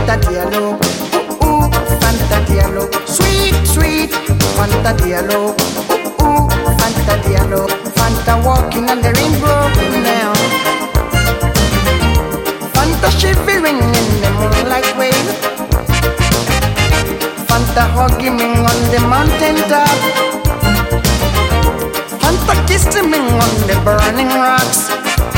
Fanta Diallo, ooh, Fanta Diallo, sweet, sweet, Fanta Diallo, ooh, Fanta Diallo, Fanta walking on the rainbow now. Fanta shivering in the moonlight wave, Fanta hugging me on the mountain top, Fanta kissing me on the burning rocks.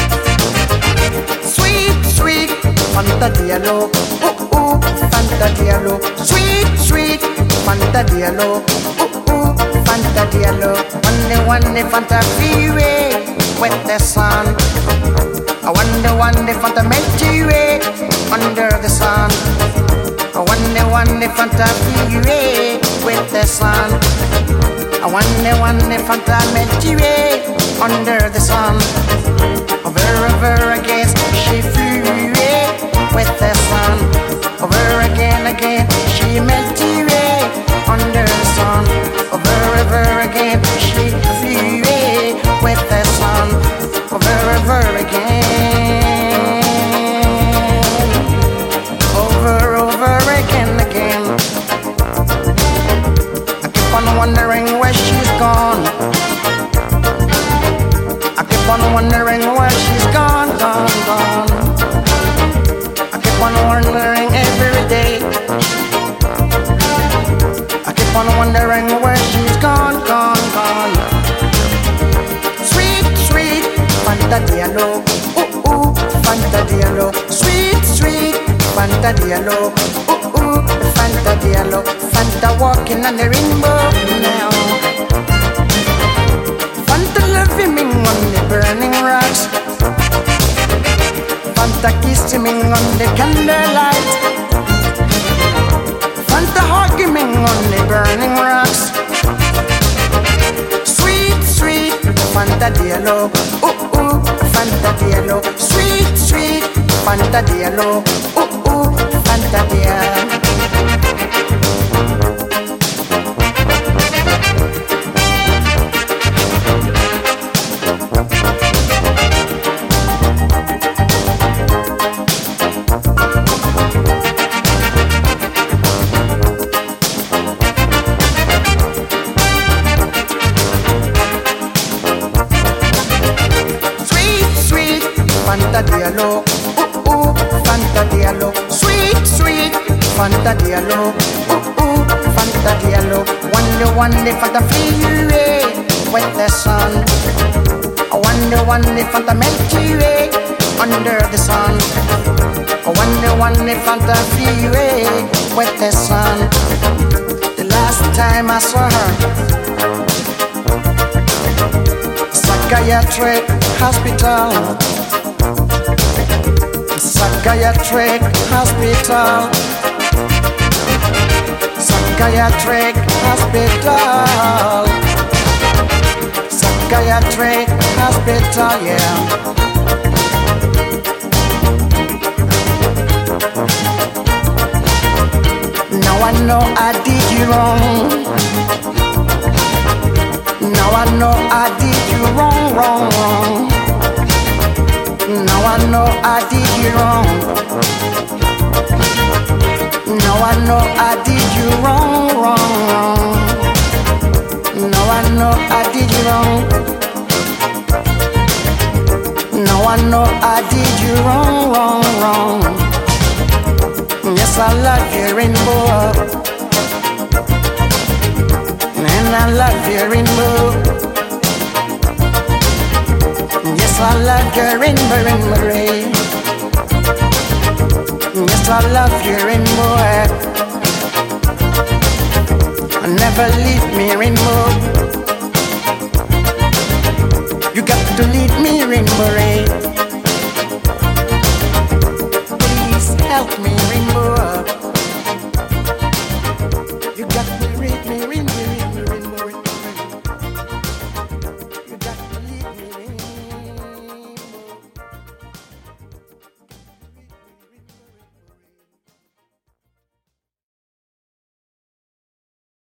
Sweet, sweet, Fanta Diallo, ooh, Fanta Diallo, sweet, sweet, Fanta Diallo, ooh, Fanta Diallo. One day Fanta freeway with the sun. I wonder one day Fanta Milky Way under the sun. I wonder Fanta freeway with the sun. I wonder Fanta Milky Way under the sun. Over again she flew away with the sun. Over again she melted away under the sun. Over again she flew away with the sun. Over again. Over again. I keep on wondering where she's gone. I keep on wondering where she's gone. I keep on wondering every day. I keep on wondering where she's gone. Sweet, Fanta Diallo, ooh, Fanta Diallo, sweet, Fanta Diallo, ooh, Fanta Diallo, Fanta walking on the rainbow now. Fanta loving me on the burning rocks, Fanta kissing me on the candlelight, Fanta hugging me on the burning rocks. Sweet, Fanta Diallo, ooh, Fanta Diallo, sweet, Fanta Diallo, ooh, Fanta Diallo. Fanta Diallo, ooh, Fanta Diallo, sweet, Fanta Diallo, ooh, Fanta Diallo. One day Fanta flee away with the sun. I wonder one day Fanta Milky Way under the sun. I wonder one day Fanta flee away with the sun. The last time I saw her, psychiatric hospital. Psychiatric hospital. Psychiatric hospital. Psychiatric hospital, yeah. Now I know I did you wrong. Now I know I did you wrong. Now I know I did you wrong. Now I know I did you wrong. Now I know I did you wrong. Now I know I did you wrong. Yes, I love you, rainbow, and I love you, rainbow. Yes, I love your rainbow ray. Yes, I love your rainbow. Never leave me, rainbow. You got to lead me, rainbow ray. Please help me, rainbow.